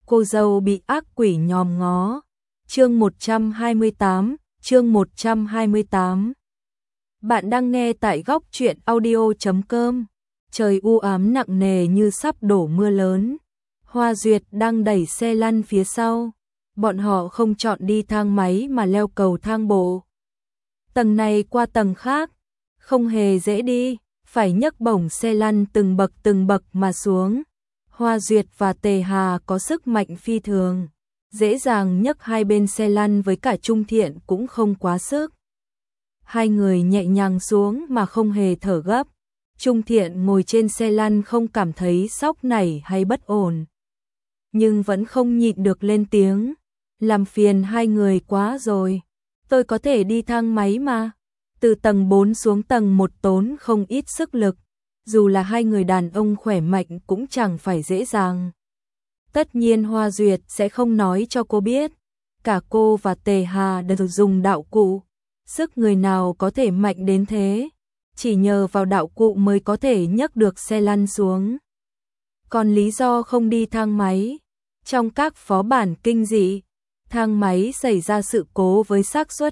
cô dâu bị ác quỷ nhòm ngó. Chương 128. Bạn đang nghe tại góc truyện audio.com. Trời u ám nặng nề như sắp đổ mưa lớn. Hoa Duyệt đang đẩy xe lăn phía sau. Bọn họ không chọn đi thang máy mà leo cầu thang bộ. Tầng này qua tầng khác, không hề dễ đi, phải nhấc bổng xe lăn từng bậc mà xuống. Hoa Duyệt và Tề Hà có sức mạnh phi thường, dễ dàng nhấc hai bên xe lăn, với cả Trung Thiện cũng không quá sức. Hai người nhẹ nhàng xuống mà không hề thở gấp. Trung Thiện ngồi trên xe lăn không cảm thấy sóc nảy hay bất ổn, nhưng vẫn không nhịn được lên tiếng, làm phiền hai người quá rồi, tôi có thể đi thang máy mà. Từ tầng 4 xuống tầng 1 tốn không ít sức lực, dù là hai người đàn ông khỏe mạnh cũng chẳng phải dễ dàng. Tất nhiên Hoa Duyệt sẽ không nói cho cô biết, cả cô và Tề Hà đều dùng đạo cụ, sức người nào có thể mạnh đến thế, chỉ nhờ vào đạo cụ mới có thể nhấc được xe lăn xuống. Còn lý do không đi thang máy, trong các phó bản kinh dị, thang máy xảy ra sự cố với xác suất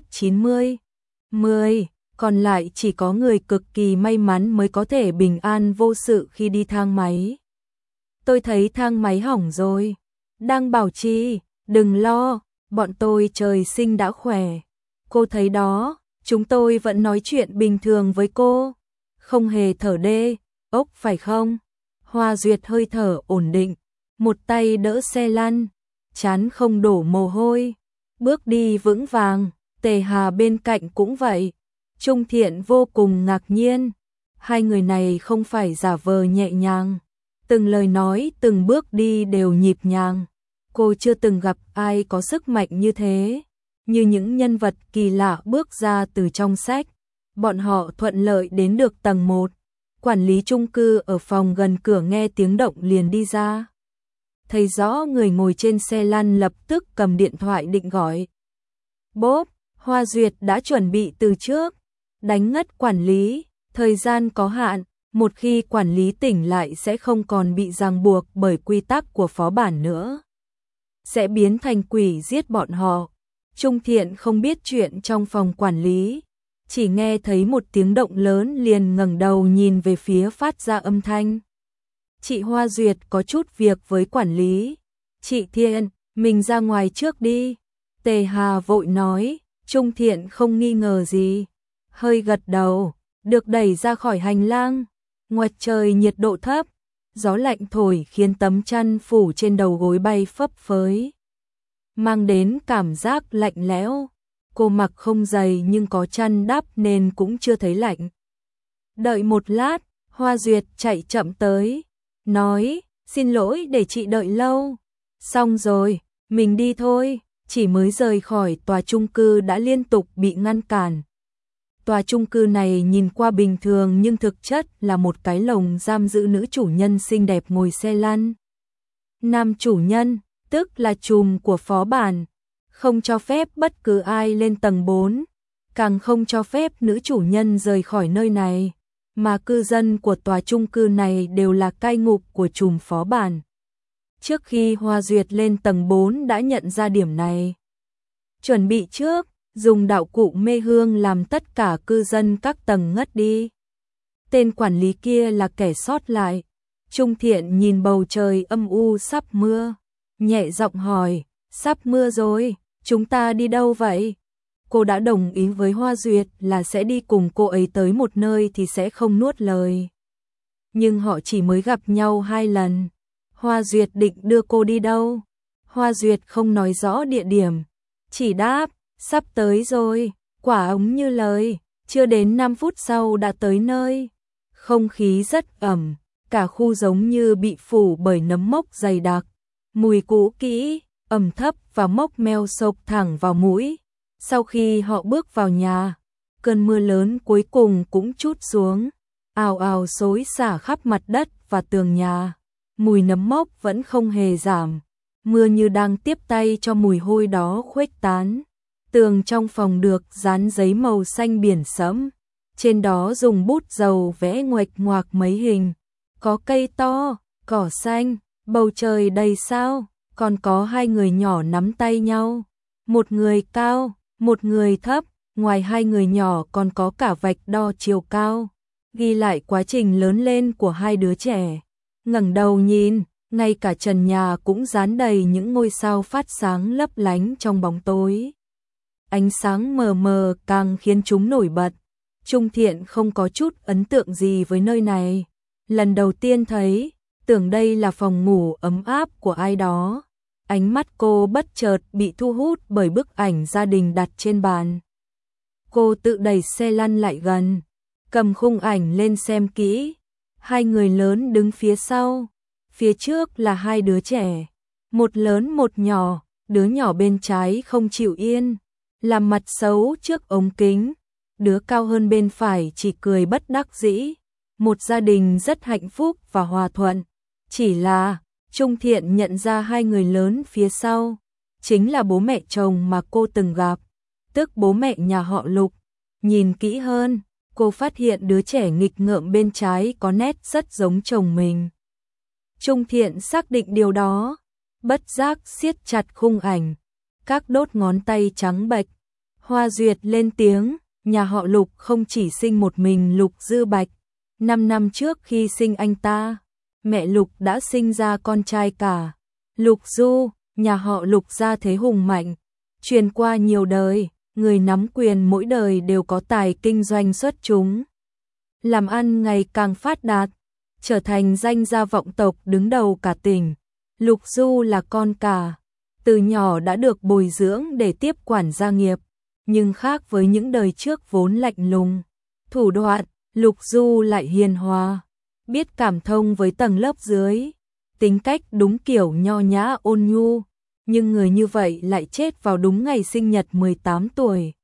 90/10, còn lại chỉ có người cực kỳ may mắn mới có thể bình an vô sự khi đi thang máy. Tôi thấy thang máy hỏng rồi, đang bảo trì, đừng lo, bọn tôi trời sinh đã khỏe. Cô thấy đó, chúng tôi vẫn nói chuyện bình thường với cô, không hề thở đê, ốc phải không? Hoa Duyệt hơi thở ổn định, một tay đỡ xe lăn, trán không đổ mồ hôi, bước đi vững vàng. Tề Hà bên cạnh cũng vậy. Trung Thiện vô cùng ngạc nhiên, hai người này không phải giả vờ nhẹ nhàng, từng lời nói từng bước đi đều nhịp nhàng. Cô chưa từng gặp ai có sức mạnh như thế, như những nhân vật kỳ lạ bước ra từ trong sách. Bọn họ thuận lợi đến được tầng 1, quản lý chung cư ở phòng gần cửa nghe tiếng động liền đi ra. Thấy rõ người ngồi trên xe lăn lập tức cầm điện thoại định gọi. Bốp, Hoa Duyệt đã chuẩn bị từ trước, đánh ngất quản lý, thời gian có hạn, một khi quản lý tỉnh lại sẽ không còn bị ràng buộc bởi quy tắc của phó bản nữa, sẽ biến thành quỷ giết bọn họ. Trung Thiện không biết chuyện trong phòng quản lý, chỉ nghe thấy một tiếng động lớn liền ngẩng đầu nhìn về phía phát ra âm thanh. Chị Hoa Duyệt có chút việc với quản lý. Chị Thiện, mình ra ngoài trước đi. Tề Hà vội nói. Trung Thiện không nghi ngờ gì, hơi gật đầu, được đẩy ra khỏi hành lang. Ngoài trời nhiệt độ thấp, gió lạnh thổi khiến tấm chăn phủ trên đầu gối bay phấp phới, mang đến cảm giác lạnh lẽo. Cô mặc không dày nhưng có chăn đắp nên cũng chưa thấy lạnh. Đợi một lát, Hoa Duyệt chạy chậm tới, nói, xin lỗi để chị đợi lâu. Xong rồi, mình đi thôi. Chỉ mới rời khỏi tòa chung cư đã liên tục bị ngăn cản. Tòa chung cư này nhìn qua bình thường nhưng thực chất là một cái lồng giam giữ nữ chủ nhân xinh đẹp ngồi xe lăn. Nam chủ nhân, tức là trùm của phó bản, không cho phép bất cứ ai lên tầng 4, càng không cho phép nữ chủ nhân rời khỏi nơi này, mà cư dân của tòa chung cư này đều là cai ngục của trùm phó bản. Trước khi Hoa Duyệt lên tầng 4 đã nhận ra điểm này. Chuẩn bị trước, dùng đạo cụ mê hương làm tất cả cư dân các tầng ngất đi. Tên quản lý kia là kẻ sót lại. Trung Thiện nhìn bầu trời âm u sắp mưa, nhẹ giọng hỏi, sắp mưa rồi, chúng ta đi đâu vậy? Cô đã đồng ý với Hoa Duyệt là sẽ đi cùng cô ấy tới một nơi thì sẽ không nuốt lời. Nhưng họ chỉ mới gặp nhau 2 lần. Hoa Duyệt định đưa cô đi đâu? Hoa Duyệt không nói rõ địa điểm, chỉ đáp, sắp tới rồi, quả ống như lời, chưa đến 5 phút sau đã tới nơi. Không khí rất ẩm, cả khu giống như bị phủ bởi nấm mốc dày đặc, mùi cũ kỹ, ẩm thấp và mốc meo xộc thẳng vào mũi. Sau khi họ bước vào nhà, cơn mưa lớn cuối cùng cũng trút xuống, ào ào xối xả khắp mặt đất và tường nhà. Mùi nấm mốc vẫn không hề giảm, mưa như đang tiếp tay cho mùi hôi đó khuếch tán. Tường trong phòng được dán giấy màu xanh biển sẫm, trên đó dùng bút dầu vẽ nguệch ngoạc mấy hình, có cây to, cỏ xanh, bầu trời đầy sao, còn có hai người nhỏ nắm tay nhau, một người cao, một người thấp, ngoài hai người nhỏ còn có cả vạch đo chiều cao, ghi lại quá trình lớn lên của hai đứa trẻ. Ngẩng đầu nhìn, ngay cả trần nhà cũng dán đầy những ngôi sao phát sáng lấp lánh trong bóng tối. Ánh sáng mờ mờ càng khiến chúng nổi bật. Trung Thiện không có chút ấn tượng gì với nơi này. Lần đầu tiên thấy, tưởng đây là phòng ngủ ấm áp của ai đó. Ánh mắt cô bất chợt bị thu hút bởi bức ảnh gia đình đặt trên bàn. Cô tự đẩy xe lăn lại gần, cầm khung ảnh lên xem kỹ. Hai người lớn đứng phía sau, phía trước là hai đứa trẻ, một lớn một nhỏ, đứa nhỏ bên trái không chịu yên, làm mặt xấu trước ống kính, đứa cao hơn bên phải chỉ cười bất đắc dĩ. Một gia đình rất hạnh phúc và hòa thuận, chỉ là Trung Thiện nhận ra hai người lớn phía sau, chính là bố mẹ chồng mà cô từng gặp, tức bố mẹ nhà họ Lục. Nhìn kỹ hơn, cô phát hiện đứa trẻ nghịch ngợm bên trái có nét rất giống chồng mình. Trung Thiện xác định điều đó, bất giác siết chặt khung ảnh, các đốt ngón tay trắng bệch. Hoa Duyệt lên tiếng, nhà họ Lục không chỉ sinh một mình Lục Dư Bạch. 5 năm trước khi sinh anh ta, mẹ Lục đã sinh ra con trai cả. Lục Du, nhà họ Lục gia thế hùng mạnh, truyền qua nhiều đời, người nắm quyền mỗi đời đều có tài kinh doanh xuất chúng. Làm ăn ngày càng phát đạt, trở thành danh gia vọng tộc đứng đầu cả tỉnh. Lục Du là con cả, từ nhỏ đã được bồi dưỡng để tiếp quản gia nghiệp, nhưng khác với những đời trước vốn lạnh lùng, thủ đoạn, Lục Du lại hiền hòa, biết cảm thông với tầng lớp dưới, tính cách đúng kiểu nho nhã ôn nhu, nhưng người như vậy lại chết vào đúng ngày sinh nhật 18 tuổi.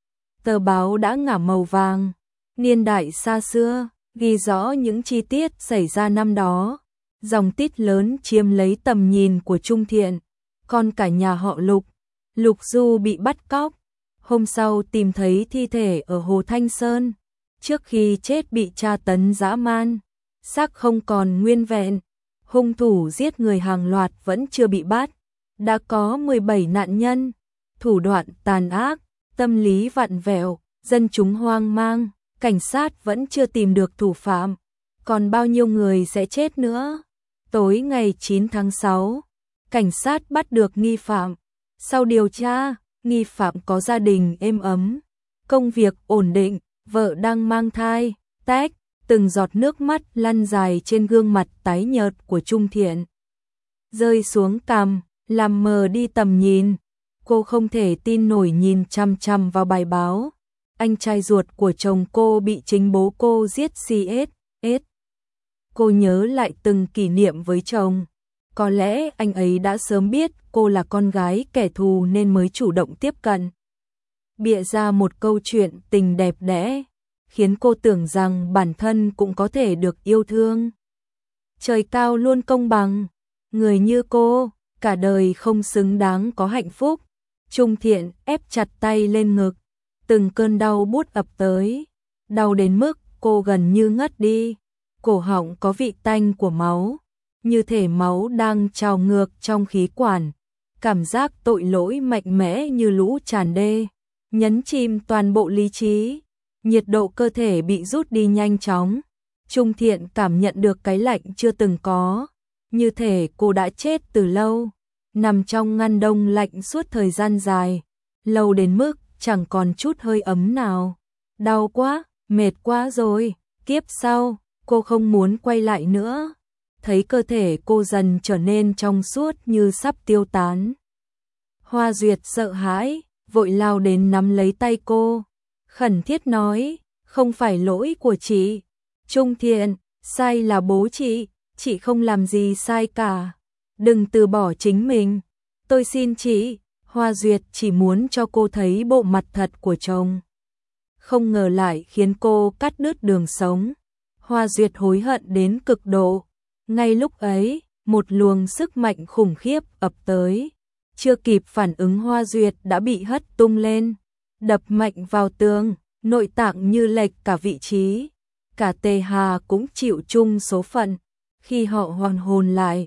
Tờ báo đã ngả màu vàng, niên đại xa xưa, ghi rõ những chi tiết xảy ra năm đó. Dòng tít lớn chiếm lấy tầm nhìn của Trung Thiện, con cả nhà họ Lục. Lục Du bị bắt cóc, hôm sau tìm thấy thi thể ở Hồ Thanh Sơn, trước khi chết bị tra tấn dã man, xác không còn nguyên vẹn, hung thủ giết người hàng loạt vẫn chưa bị bắt, đã có 17 nạn nhân, thủ đoạn tàn ác, tâm lý vặn vẹo, dân chúng hoang mang, cảnh sát vẫn chưa tìm được thủ phạm, còn bao nhiêu người sẽ chết nữa. Tối ngày 9 tháng 6, cảnh sát bắt được nghi phạm. Sau điều tra, nghi phạm có gia đình êm ấm, công việc ổn định, vợ đang mang thai, tách, từng giọt nước mắt lăn dài trên gương mặt tái nhợt của Trung Thiện. Rơi xuống cằm, làm mờ đi tầm nhìn. Cô không thể tin nổi nhìn chằm chằm vào bài báo. Anh trai ruột của chồng cô bị chính bố cô giết CS. Cô nhớ lại từng kỷ niệm với chồng. Có lẽ anh ấy đã sớm biết cô là con gái kẻ thù nên mới chủ động tiếp cận. Bịa ra một câu chuyện tình đẹp đẽ, khiến cô tưởng rằng bản thân cũng có thể được yêu thương. Trời cao luôn công bằng, người như cô, cả đời không xứng đáng có hạnh phúc. Trung Thiện ép chặt tay lên ngực, từng cơn đau buốt ập tới, đau đến mức cô gần như ngất đi. Cổ họng có vị tanh của máu, như thể máu đang trào ngược trong khí quản. Cảm giác tội lỗi mạnh mẽ như lũ tràn đê, nhấn chìm toàn bộ lý trí. Nhiệt độ cơ thể bị rút đi nhanh chóng. Trung Thiện cảm nhận được cái lạnh chưa từng có, như thể cô đã chết từ lâu, nằm trong ngăn đông lạnh suốt thời gian dài, lâu đến mức chẳng còn chút hơi ấm nào. Đau quá, mệt quá rồi, kiếp sau, cô không muốn quay lại nữa. Thấy cơ thể cô dần trở nên trong suốt như sắp tiêu tán. Hoa Duyệt sợ hãi, vội lao đến nắm lấy tay cô, khẩn thiết nói, không phải lỗi của chị. Trung Thiện, sai là bố chị không làm gì sai cả. Đừng từ bỏ chính mình, tôi xin chị. Hoa Duyệt chỉ muốn cho cô thấy bộ mặt thật của chồng. Không ngờ lại khiến cô cắt đứt đường sống. Hoa Duyệt hối hận đến cực độ. Ngay lúc ấy, một luồng sức mạnh khủng khiếp ập tới. Chưa kịp phản ứng Hoa Duyệt đã bị hất tung lên, đập mạnh vào tường, nội tạng như lệch cả vị trí. Cả Tề Hà cũng chịu chung số phận. Khi họ hoàn hồn lại,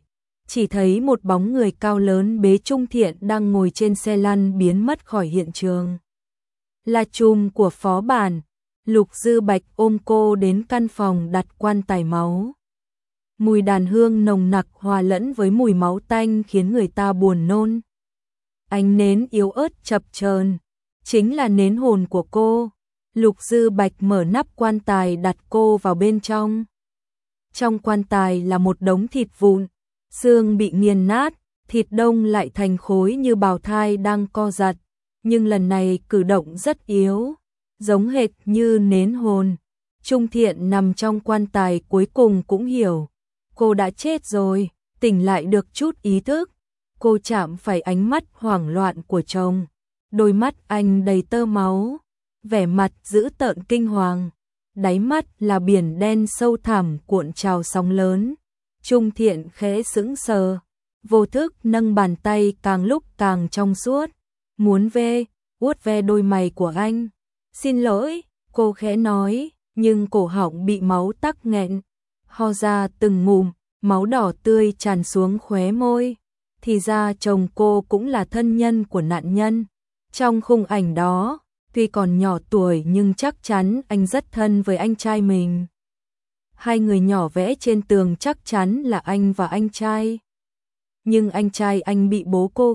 chỉ thấy một bóng người cao lớn bế Trung Thiện đang ngồi trên xe lăn biến mất khỏi hiện trường. Là chùm của phó bản. Lục Dư Bạch ôm cô đến căn phòng đặt quan tài máu. Mùi đàn hương nồng nặc hòa lẫn với mùi máu tanh khiến người ta buồn nôn. Ánh nến yếu ớt chập chờn, chính là nến hồn của cô. Lục Dư Bạch mở nắp quan tài đặt cô vào bên trong. Trong quan tài là một đống thịt vụn, xương bị nghiền nát, thịt đông lại thành khối như bào thai đang co giật, nhưng lần này cử động rất yếu, giống hệt như nến hồn. Trung Thiện nằm trong quan tài cuối cùng cũng hiểu, cô đã chết rồi, tỉnh lại được chút ý thức. Cô chạm phải ánh mắt hoảng loạn của chồng, đôi mắt anh đầy tơ máu, vẻ mặt dữ tợn kinh hoàng, đáy mắt là biển đen sâu thẳm cuộn trào sóng lớn. Trung Thiện khẽ sững sờ, vô thức nâng bàn tay càng lúc càng trong suốt, muốn vuốt ve đôi mày của anh. Xin lỗi, cô khẽ nói, nhưng cổ họng bị máu tắc nghẹn, ho ra từng ngụm, máu đỏ tươi tràn xuống khóe môi. Thì ra chồng cô cũng là thân nhân của nạn nhân. Trong khung ảnh đó, tuy còn nhỏ tuổi nhưng chắc chắn anh rất thân với anh trai mình. Hai người nhỏ vẽ trên tường chắc chắn là anh và anh trai. Nhưng anh trai anh bị bố cô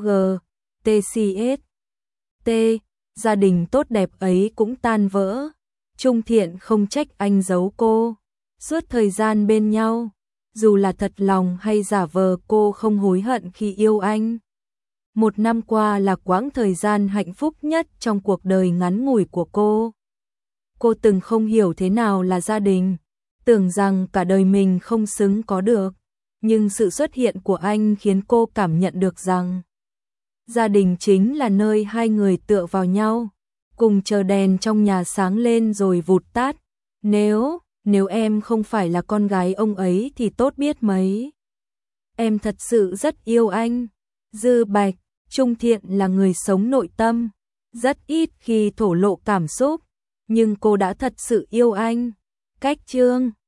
T, gia đình tốt đẹp ấy cũng tan vỡ. Trung Thiện không trách anh giấu cô. Suốt thời gian bên nhau, dù là thật lòng hay giả vờ, cô không hối hận khi yêu anh. 1 năm qua là quãng thời gian hạnh phúc nhất trong cuộc đời ngắn ngủi của cô. Cô từng không hiểu thế nào là gia đình, tưởng rằng cả đời mình không xứng có được, nhưng sự xuất hiện của anh khiến cô cảm nhận được rằng gia đình chính là nơi hai người tựa vào nhau, cùng chờ đèn trong nhà sáng lên rồi vụt tắt. Nếu em không phải là con gái ông ấy thì tốt biết mấy. Em thật sự rất yêu anh. Dư Bạch. Trung Thiện là người sống nội tâm, rất ít khi thổ lộ cảm xúc, nhưng cô đã thật sự yêu anh. Cách chương